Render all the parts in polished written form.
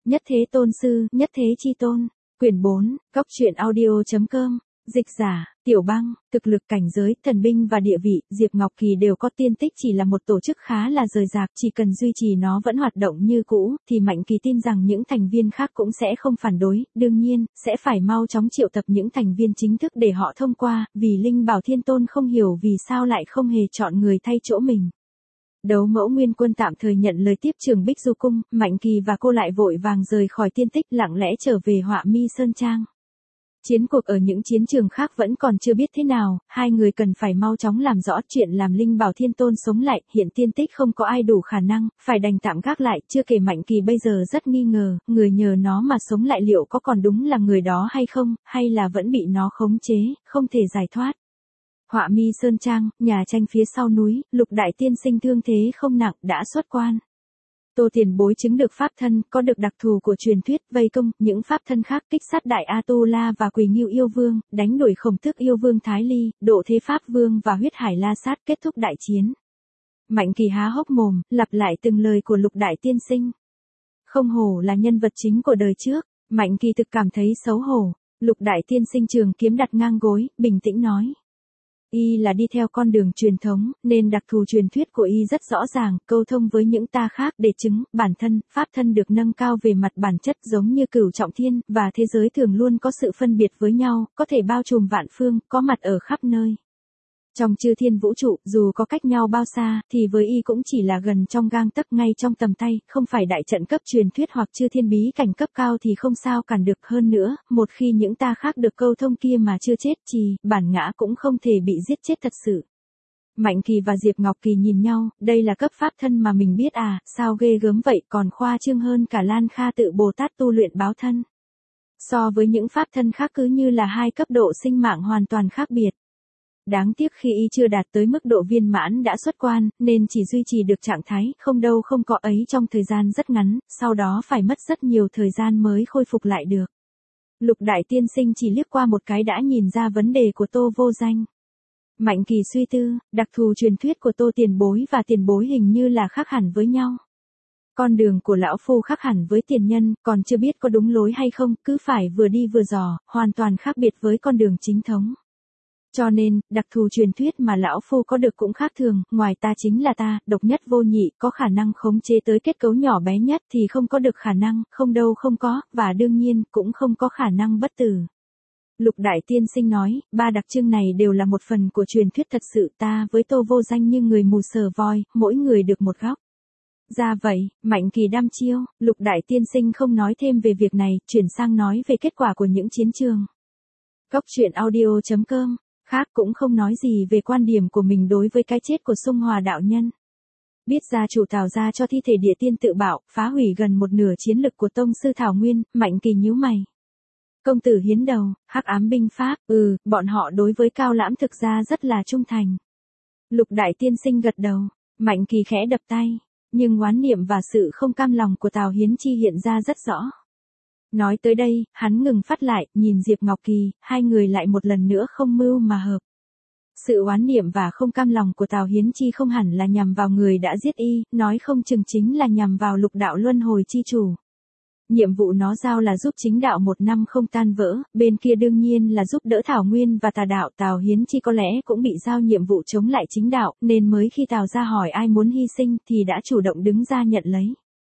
Nhất Thế Tôn Sư, Nhất Thế Chi Tôn. Quyển 4, Góc truyện audio.com. Dịch giả, Tiểu Băng. Thực lực, cảnh giới, thần binh và địa vị, Diệp Ngọc Kỳ đều có. Tiên Tích chỉ là một tổ chức khá là rời rạc, chỉ cần duy trì nó vẫn hoạt động như cũ, thì Mạnh Kỳ tin rằng những thành viên khác cũng sẽ không phản đối, đương nhiên, sẽ phải mau chóng triệu tập những thành viên chính thức để họ thông qua, vì Linh Bảo Thiên Tôn không hiểu vì sao lại không hề chọn người thay chỗ mình. Đấu Mẫu Nguyên Quân tạm thời nhận lời tiếp trường Bích Du Cung, Mạnh Kỳ và cô lại vội vàng rời khỏi Tiên Tích, lặng lẽ trở về Họa Mi Sơn Trang. Chiến cuộc ở những chiến trường khác vẫn còn chưa biết thế nào, hai người cần phải mau chóng làm rõ chuyện làm Linh Bảo Thiên Tôn sống lại, hiện Tiên Tích không có ai đủ khả năng, phải đành tạm gác lại, chưa kể Mạnh Kỳ bây giờ rất nghi ngờ, người nhờ nó mà sống lại liệu có còn đúng là người đó hay không, hay là vẫn bị nó khống chế, không thể giải thoát. Họa Mi Sơn Trang, nhà tranh phía sau núi, Lục Đại Tiên Sinh thương thế không nặng, đã xuất quan. Tô Tiền Bối chứng được pháp thân, có được đặc thù của truyền thuyết, vây công những pháp thân khác, kích sát Đại A Tu La và Quỳ Ngưu Yêu Vương, đánh đuổi Khổng Tước Yêu Vương Thái Ly, độ Thế Pháp Vương và Huyết Hải La Sát, kết thúc đại chiến. Mạnh Kỳ há hốc mồm, lặp lại từng lời của Lục Đại Tiên Sinh. Không hổ là nhân vật chính của đời trước, Mạnh Kỳ thực cảm thấy xấu hổ. Lục Đại Tiên Sinh trường kiếm đặt ngang gối, bình tĩnh nói. Y là đi theo con đường truyền thống, nên đặc thù truyền thuyết của Y rất rõ ràng, câu thông với những ta khác để chứng, bản thân, pháp thân được nâng cao về mặt bản chất giống như Cửu Trọng Thiên, và thế giới thường luôn có sự phân biệt với nhau, có thể bao trùm vạn phương, có mặt ở khắp nơi. Trong chư thiên vũ trụ, dù có cách nhau bao xa, thì với Y cũng chỉ là gần trong gang tấc, ngay trong tầm tay, không phải đại trận cấp truyền thuyết hoặc chư thiên bí cảnh cấp cao thì không sao cản được. Hơn nữa, một khi những ta khác được câu thông kia mà chưa chết thì, bản ngã cũng không thể bị giết chết thật sự. Mạnh Kỳ và Diệp Ngọc Kỳ nhìn nhau, đây là cấp pháp thân mà mình biết à, sao ghê gớm vậy, còn khoa trương hơn cả Lan Kha Tự Bồ Tát tu luyện báo thân. So với những pháp thân khác cứ như là hai cấp độ sinh mạng hoàn toàn khác biệt. Đáng tiếc khi Y chưa đạt tới mức độ viên mãn đã xuất quan, nên chỉ duy trì được trạng thái, không đâu không có ấy trong thời gian rất ngắn, sau đó phải mất rất nhiều thời gian mới khôi phục lại được. Lục Đại Tiên Sinh chỉ liếc qua một cái đã nhìn ra vấn đề của Tô Vô Danh. Mạnh Kỳ suy tư, đặc thù truyền thuyết của Tô Tiền Bối và Tiền Bối hình như là khác hẳn với nhau. Con đường của lão phu khác hẳn với tiền nhân, còn chưa biết có đúng lối hay không, cứ phải vừa đi vừa dò, hoàn toàn khác biệt với con đường chính thống. Cho nên, đặc thù truyền thuyết mà lão phu có được cũng khác thường, ngoài ta chính là ta, độc nhất vô nhị, có khả năng khống chế tới kết cấu nhỏ bé nhất thì không có được khả năng, không đâu không có, và đương nhiên, cũng không có khả năng bất tử. Lục Đại Tiên Sinh nói, ba đặc trưng này đều là một phần của truyền thuyết thật sự, ta với Tô Vô Danh như người mù sờ voi, mỗi người được một góc. Ra vậy, Mạnh Kỳ đăm chiêu, Lục Đại Tiên Sinh không nói thêm về việc này, chuyển sang nói về kết quả của những chiến trường. Góc truyện audio.com. Khác cũng không nói gì về quan điểm của mình đối với cái chết của Xung Hòa đạo nhân. Biết gia chủ Tào gia cho thi thể địa tiên tự bạo, phá hủy gần một nửa chiến lực của tông sư Thảo Nguyên, Mạnh Kỳ nhíu mày. Công tử hiến đầu, hắc ám binh pháp, bọn họ đối với Cao Lãm thực ra rất là trung thành. Lục Đại Tiên Sinh gật đầu, Mạnh Kỳ khẽ đập tay, nhưng oán niệm và sự không cam lòng của Tào Hiến Chi hiện ra rất rõ. Nói tới đây, hắn ngừng phát lại, nhìn Diệp Ngọc Kỳ, hai người lại một lần nữa không mưu mà hợp. Sự oán niệm và không cam lòng của Tào Hiến Chi không hẳn là nhằm vào người đã giết Y, nói không chừng chính là nhằm vào Lục Đạo Luân Hồi chi chủ. Nhiệm vụ nó giao là giúp chính đạo một năm không tan vỡ, bên kia đương nhiên là giúp đỡ Thảo Nguyên và Tà đạo. Tào Hiến Chi có lẽ cũng bị giao nhiệm vụ chống lại chính đạo, nên mới khi Tào gia hỏi ai muốn hy sinh thì đã chủ động đứng ra nhận lấy.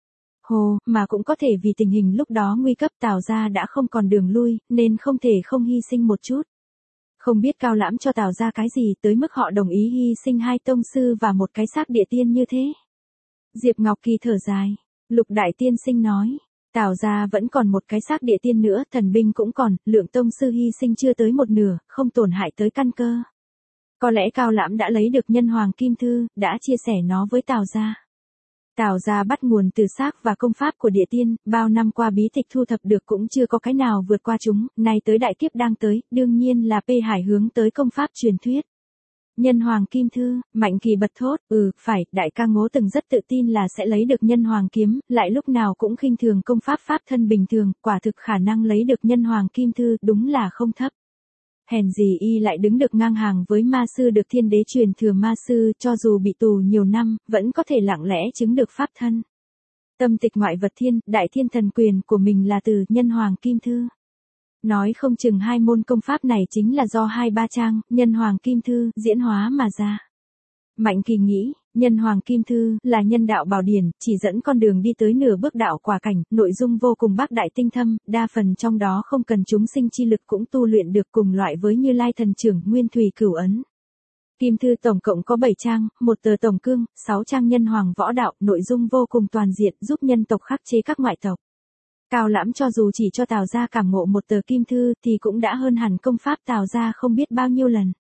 Hồ, mà cũng có thể vì tình hình lúc đó nguy cấp Tào gia đã không còn đường lui, nên không thể không hy sinh một chút. Không biết Cao Lãm cho Tào gia cái gì tới mức họ đồng ý hy sinh hai tông sư và một cái xác địa tiên như thế. Diệp Ngọc Kỳ thở dài. Lục Đại Tiên Sinh nói, Tào gia vẫn còn một cái xác địa tiên nữa, thần binh cũng còn, lượng tông sư hy sinh chưa tới một nửa, không tổn hại tới căn cơ. Có lẽ Cao Lãm đã lấy được Nhân Hoàng Kim Thư, đã chia sẻ nó với Tào gia. Tào gia bắt nguồn từ xác và công pháp của địa tiên, bao năm qua bí tịch thu thập được cũng chưa có cái nào vượt qua chúng, nay tới đại kiếp đang tới, đương nhiên là P Hải hướng tới công pháp truyền thuyết. Nhân Hoàng Kim Thư, Mạnh Kỳ bật thốt, phải, đại ca Ngố từng rất tự tin là sẽ lấy được Nhân Hoàng Kiếm, lại lúc nào cũng khinh thường công pháp pháp thân bình thường, quả thực khả năng lấy được Nhân Hoàng Kim Thư đúng là không thấp. Hèn gì Y lại đứng được ngang hàng với ma sư được thiên đế truyền thừa ma sư, cho dù bị tù nhiều năm, vẫn có thể lặng lẽ chứng được pháp thân. Tâm tịch ngoại vật thiên, đại thiên thần quyền của mình là từ Nhân Hoàng Kim Thư. Nói không chừng hai môn công pháp này chính là do hai ba trang, Nhân Hoàng Kim Thư, diễn hóa mà ra. Mạnh Kỳ nghĩ, Nhân Hoàng Kim Thư là nhân đạo bảo điển, chỉ dẫn con đường đi tới nửa bước đạo quả cảnh, nội dung vô cùng bác đại tinh thâm, đa phần trong đó không cần chúng sinh chi lực cũng tu luyện được, cùng loại với Như Lai thần trưởng, Nguyên Thủy Cửu Ấn. Kim Thư tổng cộng có 7 trang, một tờ tổng cương, 6 trang nhân hoàng võ đạo, nội dung vô cùng toàn diện, giúp nhân tộc khắc chế các ngoại tộc. Cao Lãm cho dù chỉ cho Tào gia cảm ngộ một tờ Kim Thư thì cũng đã hơn hẳn công pháp Tào gia không biết bao nhiêu lần.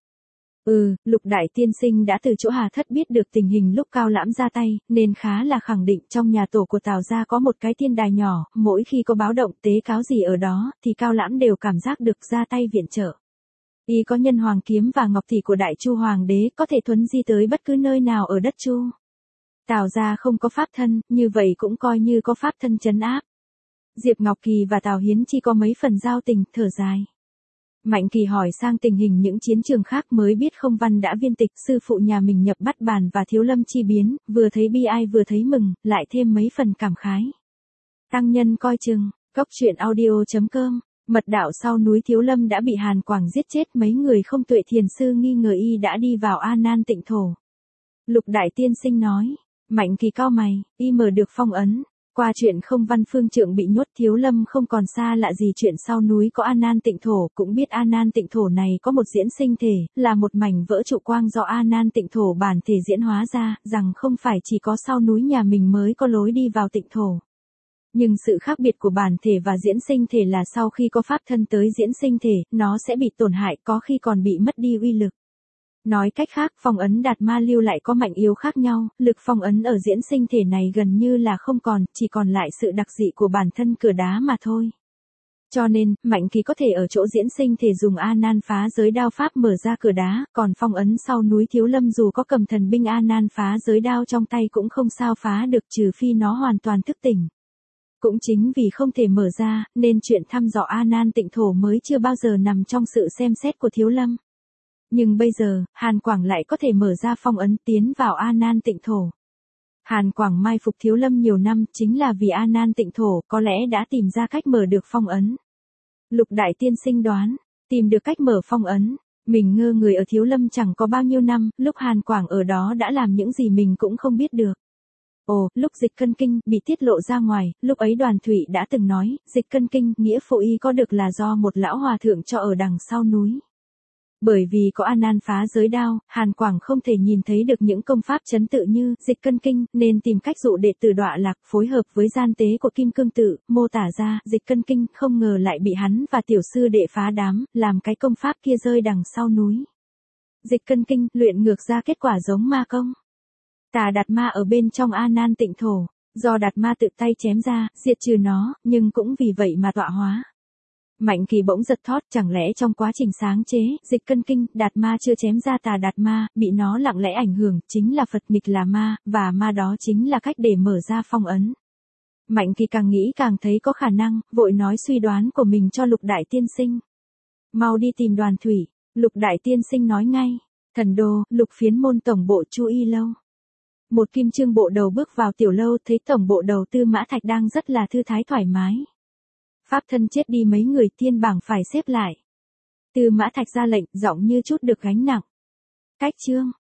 Lục Đại Tiên Sinh đã từ chỗ Hà Thất biết được tình hình lúc Cao Lãm ra tay, nên khá là khẳng định trong nhà tổ của Tào gia có một cái tiên đài nhỏ, mỗi khi có báo động tế cáo gì ở đó, thì Cao Lãm đều cảm giác được ra tay viện trợ. Y có Nhân Hoàng kiếm và ngọc tỷ của Đại Chu Hoàng đế, có thể thuấn di tới bất cứ nơi nào ở đất Chu. Tào gia không có pháp thân, như vậy cũng coi như có pháp thân trấn áp. Diệp Ngọc Kỳ và Tào Hiến Chi có mấy phần giao tình, thở dài. Mạnh Kỳ hỏi sang tình hình những chiến trường khác mới biết Không Văn đã viên tịch, sư phụ nhà mình nhập bắt bàn và Thiếu Lâm chi biến, vừa thấy bi ai vừa thấy mừng, lại thêm mấy phần cảm khái. Tăng nhân coi chừng, coctruyện.audio.com, mật đạo sau núi Thiếu Lâm đã bị Hàn Quảng giết chết, mấy người không tuệ thiền sư nghi ngờ y đã đi vào A Nan Tịnh Thổ. Lục Đại Tiên Sinh nói, Mạnh Kỳ cau mày, y mở được phong ấn. Qua chuyện Không Văn phương trượng bị nhốt, Thiếu Lâm không còn xa lạ gì chuyện sau núi có A Nan Tịnh Thổ, cũng biết A Nan Tịnh Thổ này có một diễn sinh thể, là một mảnh vỡ trụ quang do A Nan Tịnh Thổ bản thể diễn hóa ra, rằng không phải chỉ có sau núi nhà mình mới có lối đi vào Tịnh Thổ. Nhưng sự khác biệt của bản thể và diễn sinh thể là sau khi có pháp thân tới diễn sinh thể, nó sẽ bị tổn hại, có khi còn bị mất đi uy lực. Nói cách khác, phong ấn Đạt Ma lưu lại có mạnh yếu khác nhau, lực phong ấn ở diễn sinh thể này gần như là không còn, chỉ còn lại sự đặc dị của bản thân cửa đá mà thôi. Cho nên, Mạnh Kỳ có thể ở chỗ diễn sinh thể dùng A Nan phá giới đao pháp mở ra cửa đá, còn phong ấn sau núi Thiếu Lâm dù có cầm thần binh A Nan phá giới đao trong tay cũng không sao phá được, trừ phi nó hoàn toàn thức tỉnh. Cũng chính vì không thể mở ra, nên chuyện thăm dò A Nan Tịnh Thổ mới chưa bao giờ nằm trong sự xem xét của Thiếu Lâm. Nhưng bây giờ, Hàn Quảng lại có thể mở ra phong ấn tiến vào A Nan Tịnh Thổ. Hàn Quảng mai phục Thiếu Lâm nhiều năm chính là vì A Nan Tịnh Thổ có lẽ đã tìm ra cách mở được phong ấn. Lục Đại Tiên Sinh đoán, tìm được cách mở phong ấn, mình ngơ người ở Thiếu Lâm chẳng có bao nhiêu năm, lúc Hàn Quảng ở đó đã làm những gì mình cũng không biết được. Lúc Dịch Cân Kinh bị tiết lộ ra ngoài, lúc ấy Đoàn Thụy đã từng nói, Dịch Cân Kinh nghĩa phụ y có được là do một lão hòa thượng cho ở đằng sau núi. Bởi vì có A Nan phá giới đao, Hàn Quảng không thể nhìn thấy được những công pháp trấn tự như Dịch Cân Kinh, nên tìm cách dụ đệ tử đọa lạc, phối hợp với gian tế của Kim Cương Tự, mô tả ra Dịch Cân Kinh, không ngờ lại bị hắn và tiểu sư đệ phá đám, làm cái công pháp kia rơi đằng sau núi. Dịch Cân Kinh luyện ngược ra kết quả giống ma công. Tà Đạt Ma ở bên trong A Nan Tịnh Thổ, do Đạt Ma tự tay chém ra, diệt trừ nó, nhưng cũng vì vậy mà tọa hóa. Mạnh Kỳ bỗng giật thót, chẳng lẽ trong quá trình sáng chế, Dịch Cân Kinh, Đạt Ma chưa chém ra Tà Đạt Ma, bị nó lặng lẽ ảnh hưởng, chính là Phật nghịch là ma, và ma đó chính là cách để mở ra phong ấn. Mạnh Kỳ càng nghĩ càng thấy có khả năng, vội nói suy đoán của mình cho Lục Đại Tiên Sinh. Mau đi tìm Đoàn Thủy, Lục Đại Tiên Sinh nói ngay. Thần đô, Lục Phiến môn tổng bộ Chu Y lâu. Một kim trương bộ đầu bước vào tiểu lâu, thấy tổng bộ đầu Tư Mã Thạch đang rất là thư thái thoải mái. Pháp thân chết đi mấy người, thiên bảng phải xếp lại. Tư Mã Thạch ra lệnh, giọng như chút được gánh nặng. Cách chương.